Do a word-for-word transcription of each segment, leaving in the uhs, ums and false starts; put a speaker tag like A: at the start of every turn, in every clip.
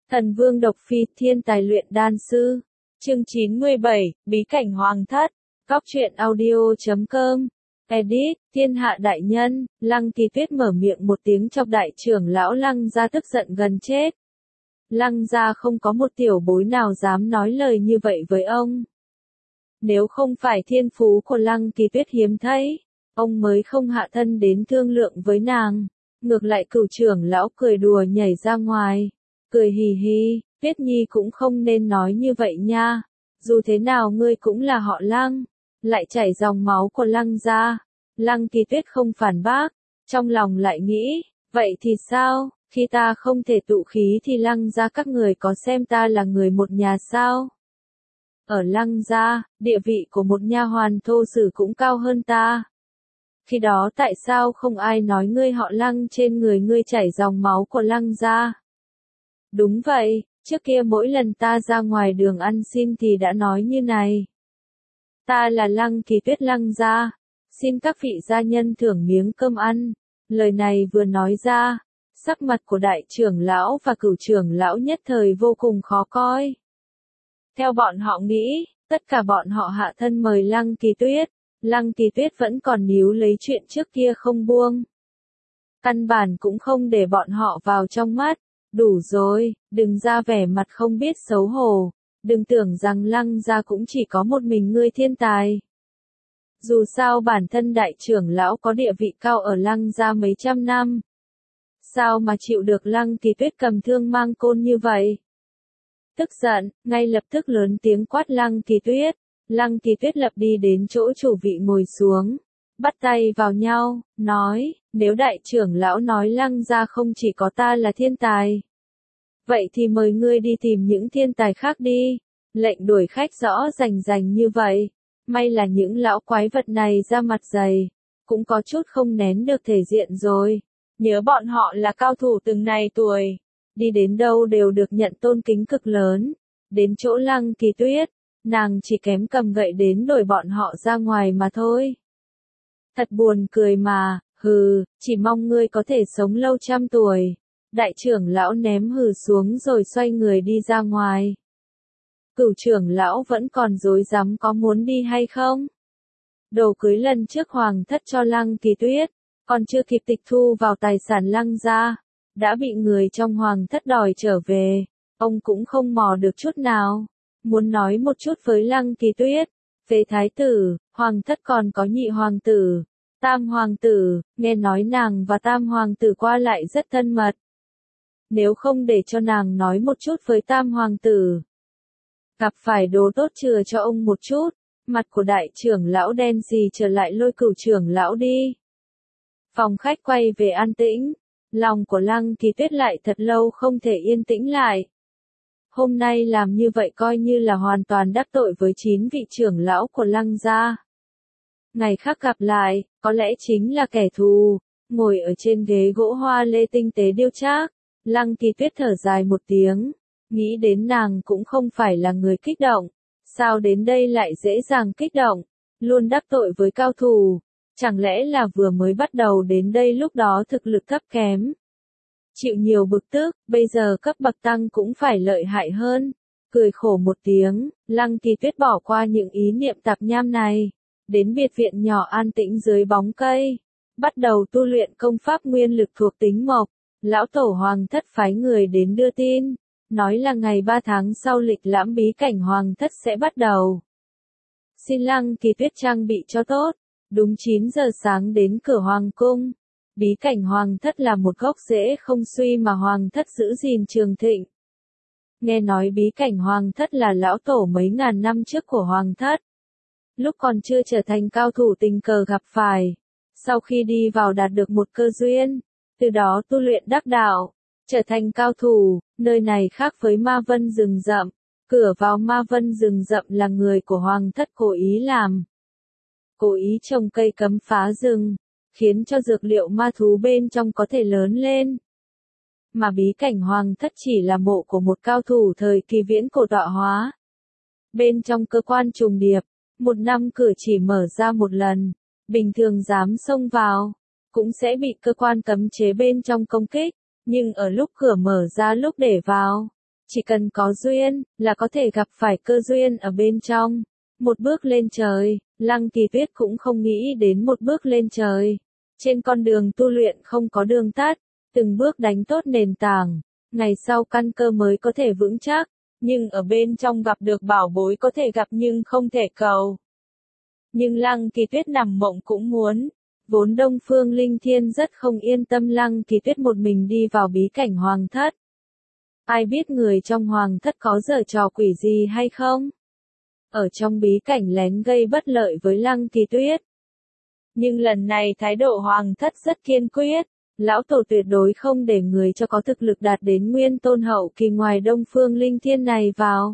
A: Thần Vương Độc Phi, thiên tài luyện đan sư. Chương chín mươi bảy, Bí cảnh Hoàng thất. Góc truyện audio chấm com. Edit, thiên hạ đại nhân. Lăng Kỳ Tuyết mở miệng một tiếng chọc đại trưởng lão Lăng gia tức giận gần chết. Lăng gia không có một tiểu bối nào dám nói lời như vậy với ông. Nếu không phải thiên phú của Lăng Kỳ Tuyết hiếm thấy, ông mới không hạ thân đến thương lượng với nàng. Ngược lại cửu trưởng lão cười đùa nhảy ra ngoài. Cười hì hì, Tuyết Nhi cũng không nên nói như vậy nha. Dù thế nào ngươi cũng là họ Lăng, lại chảy dòng máu của Lăng gia. Lăng Kỳ Tuyết không phản bác, trong lòng lại nghĩ, vậy thì sao, khi ta không thể tụ khí thì Lăng gia các người có xem ta là người một nhà sao? Ở Lăng gia, địa vị của một nha hoàn thô sử cũng cao hơn ta. Khi đó tại sao không ai nói ngươi họ Lăng trên người ngươi chảy dòng máu của Lăng gia? Đúng vậy, trước kia mỗi lần ta ra ngoài đường ăn xin thì đã nói như này. Ta là Lăng Kỳ Tuyết Lăng gia, xin các vị gia nhân thưởng miếng cơm ăn. Lời này vừa nói ra, sắc mặt của đại trưởng lão và cửu trưởng lão nhất thời vô cùng khó coi. Theo bọn họ nghĩ, tất cả bọn họ hạ thân mời Lăng Kỳ Tuyết, Lăng Kỳ Tuyết vẫn còn níu lấy chuyện trước kia không buông. Căn bản cũng không để bọn họ vào trong mắt. Đủ rồi, đừng ra vẻ mặt không biết xấu hổ, đừng tưởng rằng Lăng gia cũng chỉ có một mình ngươi thiên tài. Dù sao bản thân đại trưởng lão có địa vị cao ở Lăng gia mấy trăm năm. Sao mà chịu được Lăng Kỳ Tuyết cầm thương mang côn như vậy? Tức giận, ngay lập tức lớn tiếng quát Lăng Kỳ Tuyết. Lăng Kỳ Tuyết lập đi đến chỗ chủ vị ngồi xuống, bắt tay vào nhau, nói, nếu đại trưởng lão nói Lăng gia không chỉ có ta là thiên tài, vậy thì mời ngươi đi tìm những thiên tài khác đi. Lệnh đuổi khách rõ rành rành như vậy, may là những lão quái vật này ra mặt dày, cũng có chút không nén được thể diện rồi. Nhớ bọn họ là cao thủ từng này tuổi, đi đến đâu đều được nhận tôn kính cực lớn. Đến chỗ Lăng Kỳ Tuyết, nàng chỉ kém cầm gậy đến đuổi bọn họ ra ngoài mà thôi. Thật buồn cười mà, hừ, chỉ mong ngươi có thể sống lâu trăm tuổi. Đại trưởng lão ném hừ xuống rồi xoay người đi ra ngoài. Cửu trưởng lão vẫn còn rối rắm có muốn đi hay không. Đồ cưới lần trước hoàng thất cho Lăng Kỳ Tuyết, còn chưa kịp tịch thu vào tài sản Lăng gia, đã bị người trong hoàng thất đòi trở về. Ông cũng không mò được chút nào. Muốn nói một chút với Lăng Kỳ Tuyết, về thái tử, hoàng thất còn có nhị hoàng tử, tam hoàng tử, nghe nói nàng và tam hoàng tử qua lại rất thân mật. Nếu không để cho nàng nói một chút với tam hoàng tử, gặp phải đồ tốt chừa cho ông một chút. Mặt của đại trưởng lão đen xì trở lại lôi cửu trưởng lão đi. Phòng khách quay về an tĩnh, lòng của Lăng Kỳ Tuyết lại thật lâu không thể yên tĩnh lại. Hôm nay làm như vậy coi như là hoàn toàn đắc tội với chín vị trưởng lão của Lăng gia. Ngày khác gặp lại, có lẽ chính là kẻ thù. Ngồi ở trên ghế gỗ hoa lê tinh tế điêu trác, Lăng Kỳ Tuyết thở dài một tiếng, nghĩ đến nàng cũng không phải là người kích động, sao đến đây lại dễ dàng kích động, luôn đắc tội với cao thủ, chẳng lẽ là vừa mới bắt đầu đến đây lúc đó thực lực thấp kém. Chịu nhiều bực tức, bây giờ cấp bậc tăng cũng phải lợi hại hơn. Cười khổ một tiếng, Lăng Kỳ Tuyết bỏ qua những ý niệm tạp nham này, đến biệt viện nhỏ an tĩnh dưới bóng cây, bắt đầu tu luyện công pháp nguyên lực thuộc tính mộc. Lão tổ hoàng thất phái người đến đưa tin, nói là ngày ba tháng sau lịch lãm bí cảnh hoàng thất sẽ bắt đầu. Xin Lăng Kỳ Tuyết trang bị cho tốt, đúng chín giờ sáng đến cửa hoàng cung. Bí cảnh hoàng thất là một gốc rễ không suy mà hoàng thất giữ gìn trường thịnh. Nghe nói bí cảnh hoàng thất là lão tổ mấy ngàn năm trước của hoàng thất. Lúc còn chưa trở thành cao thủ tình cờ gặp phải. Sau khi đi vào đạt được một cơ duyên, từ đó tu luyện đắc đạo, trở thành cao thủ. Nơi này khác với Ma Vân rừng rậm. Cửa vào Ma Vân rừng rậm là người của hoàng thất cố ý làm. Cố ý trồng cây cấm phá rừng, khiến cho dược liệu ma thú bên trong có thể lớn lên. Mà bí cảnh hoàng thất chỉ là mộ của một cao thủ thời kỳ viễn cổ tọa hóa. Bên trong cơ quan trùng điệp, một năm cửa chỉ mở ra một lần, bình thường dám xông vào, cũng sẽ bị cơ quan cấm chế bên trong công kích, nhưng ở lúc cửa mở ra lúc để vào, Chỉ cần có duyên, là có thể gặp phải cơ duyên ở bên trong. Một bước lên trời, Lăng Kỳ Tuyết cũng không nghĩ đến một bước lên trời. Trên con đường tu luyện không có đường tắt, từng bước đánh tốt nền tảng, ngày sau căn cơ mới có thể vững chắc, nhưng ở bên trong gặp được bảo bối có thể gặp nhưng không thể cầu. Nhưng Lăng Kỳ Tuyết nằm mộng cũng muốn. Vốn Đông Phương Linh Thiên rất không yên tâm Lăng Kỳ Tuyết một mình đi vào bí cảnh hoàng thất. Ai biết người trong hoàng thất có giở trò quỷ gì hay không? Ở trong bí cảnh lén gây bất lợi với Lăng Kỳ Tuyết. Nhưng lần này thái độ hoàng thất rất kiên quyết, lão tổ tuyệt đối không để người cho có thực lực đạt đến nguyên tôn hậu kỳ ngoài Đông Phương Linh Thiên này vào.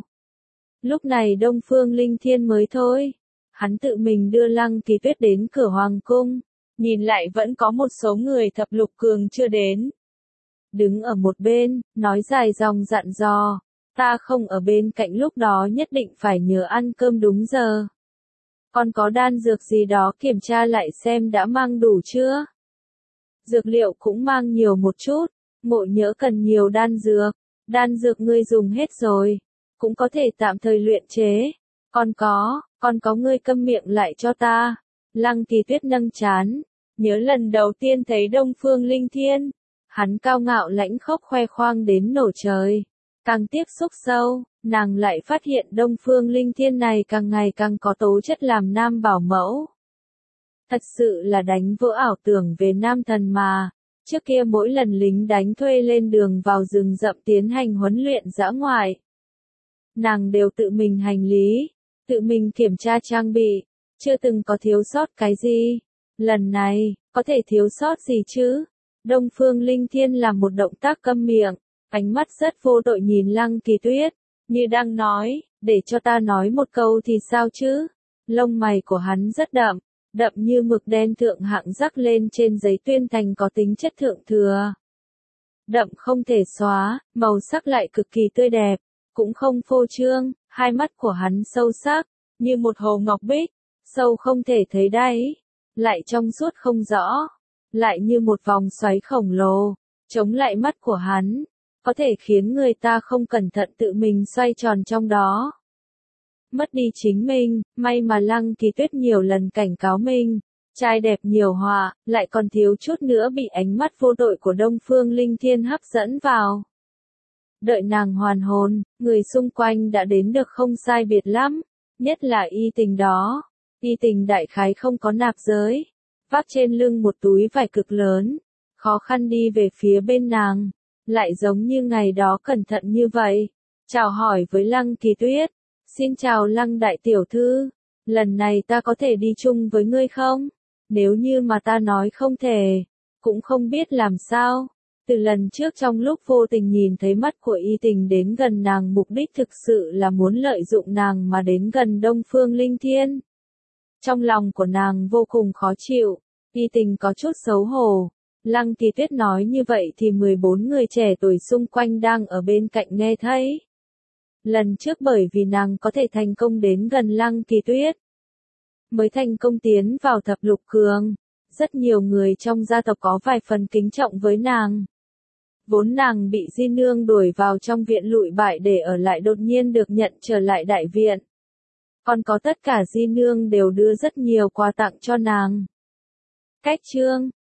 A: Lúc này Đông Phương Linh Thiên mới thôi. Hắn tự mình đưa Lăng Kỳ Tuyết đến cửa hoàng cung, nhìn lại vẫn có một số người thập lục cường chưa đến. Đứng ở một bên, nói dài dòng dặn dò, ta không ở bên cạnh lúc đó nhất định phải nhớ ăn cơm đúng giờ. Còn có đan dược gì đó kiểm tra lại xem đã mang đủ chưa? Dược liệu cũng mang nhiều một chút, ngộ nhỡ cần nhiều đan dược, đan dược ngươi dùng hết rồi, cũng có thể tạm thời luyện chế. Còn có, còn có ngươi câm miệng lại cho ta. Lăng Kỳ Tuyết nâng chán, nhớ lần đầu tiên thấy Đông Phương Linh Thiên, hắn cao ngạo lãnh khốc khoe khoang đến nổ trời. Càng tiếp xúc sâu, nàng lại phát hiện Đông Phương Linh Thiên này càng ngày càng có tố chất làm nam bảo mẫu. Thật sự là đánh vỡ ảo tưởng về nam thần mà. Trước kia mỗi lần lính đánh thuê lên đường vào rừng rậm tiến hành huấn luyện dã ngoại, nàng đều tự mình hành lý, tự mình kiểm tra trang bị, chưa từng có thiếu sót cái gì. Lần này, có thể thiếu sót gì chứ? Đông Phương Linh Thiên làm một động tác câm miệng, ánh mắt rất vô tội nhìn Lăng Kỳ Tuyết, như đang nói, để cho ta nói một câu thì sao chứ? Lông mày của hắn rất đậm, đậm như mực đen thượng hạng rắc lên trên giấy tuyên thành có tính chất thượng thừa. Đậm không thể xóa, màu sắc lại cực kỳ tươi đẹp, cũng không phô trương, hai mắt của hắn sâu sắc, như một hồ ngọc bích, sâu không thể thấy đáy, lại trong suốt không rõ, lại như một vòng xoáy khổng lồ, chống lại mắt của hắn, có thể khiến người ta không cẩn thận tự mình xoay tròn trong đó. Mất đi chính mình, may mà Lăng Kỳ Tuyết nhiều lần cảnh cáo mình, trai đẹp nhiều họa, lại còn thiếu chút nữa bị ánh mắt vô tội của Đông Phương Linh Thiên hấp dẫn vào. Đợi nàng hoàn hồn, người xung quanh đã đến được không sai biệt lắm, nhất là Y Tình đó. Y Tình đại khái không có nạp giới, vác trên lưng một túi vải cực lớn, khó khăn đi về phía bên nàng, lại giống như ngày đó cẩn thận như vậy, chào hỏi với Lăng Kỳ Tuyết, xin chào Lăng đại tiểu thư, lần này ta có thể đi chung với ngươi không? Nếu như mà ta nói không thể, cũng không biết làm sao. Từ lần trước trong lúc vô tình nhìn thấy mắt của Y Tình đến gần nàng, mục đích thực sự là muốn lợi dụng nàng mà đến gần Đông Phương Linh Thiên. Trong lòng của nàng vô cùng khó chịu, Y Tình có chút xấu hổ. Lăng Kỳ Tuyết nói như vậy thì mười bốn người trẻ tuổi xung quanh đang ở bên cạnh nghe thấy. Lần trước bởi vì nàng có thể thành công đến gần Lăng Kỳ Tuyết, mới thành công tiến vào thập lục cường. Rất nhiều người trong gia tộc có vài phần kính trọng với nàng. Vốn nàng bị Di Nương đuổi vào trong viện lụi bại để ở lại đột nhiên được nhận trở lại đại viện. Còn có tất cả Di Nương đều đưa rất nhiều quà tặng cho nàng. Cách chương